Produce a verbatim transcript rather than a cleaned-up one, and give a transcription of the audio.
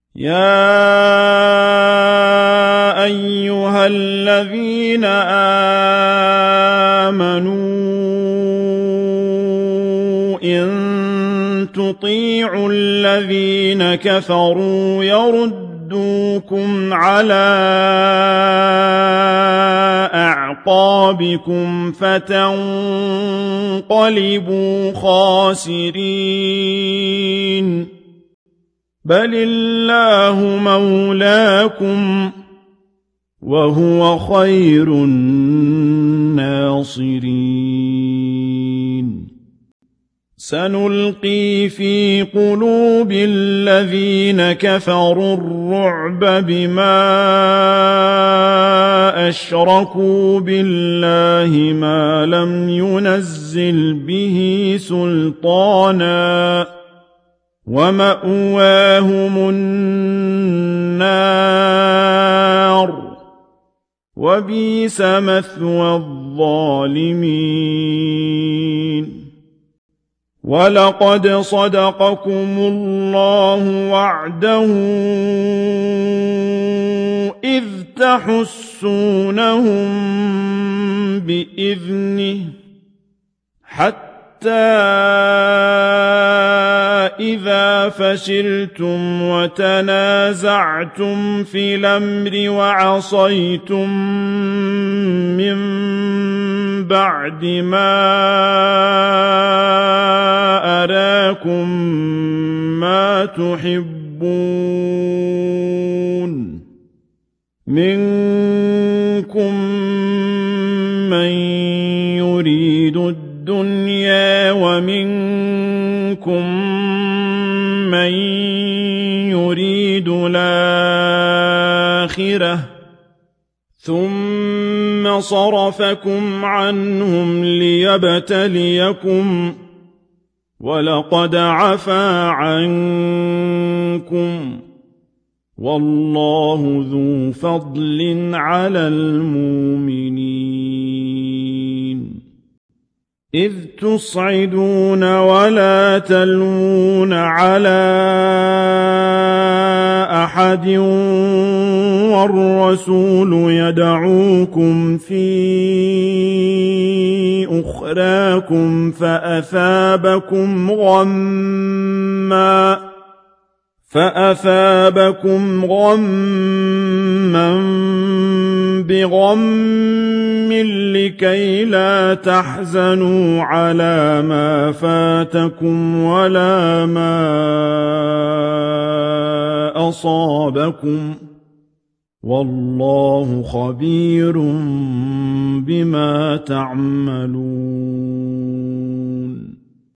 يا أيها الذين آمنوا إن تطيعوا الذين كفروا يردوكم على أعقابكم فتنقلبوا خاسرين بل الله مولاكم وهو خير الناصرين سنلقي في قلوب الذين كفروا الرعب بما أشركوا بالله ما لم ينزل به سلطانا ومأواهم النار وبئس مثوى الظالمين ولقد صدقكم الله وعده إذ تحسونهم بإذنه حتى إذا فشلتم وتنازعتم في الأمر وعصيتم من بعد ما أراكم ما تحبون منكم من يريد الدنيا ومنكم من يريد الآخرة ثم صرفكم عنهم ليبتليكم ولقد عفا عنكم والله ذو فضل على المؤمنين إذ تصعدون ولا تلوون على أحد والرسول يدعوكم في أخراكم فأثابكم غمّا فأثابكم غمّا بغمّ لكي لا تحزنوا على ما فاتكم ولا ما أصابكم والله خبير بما تعملون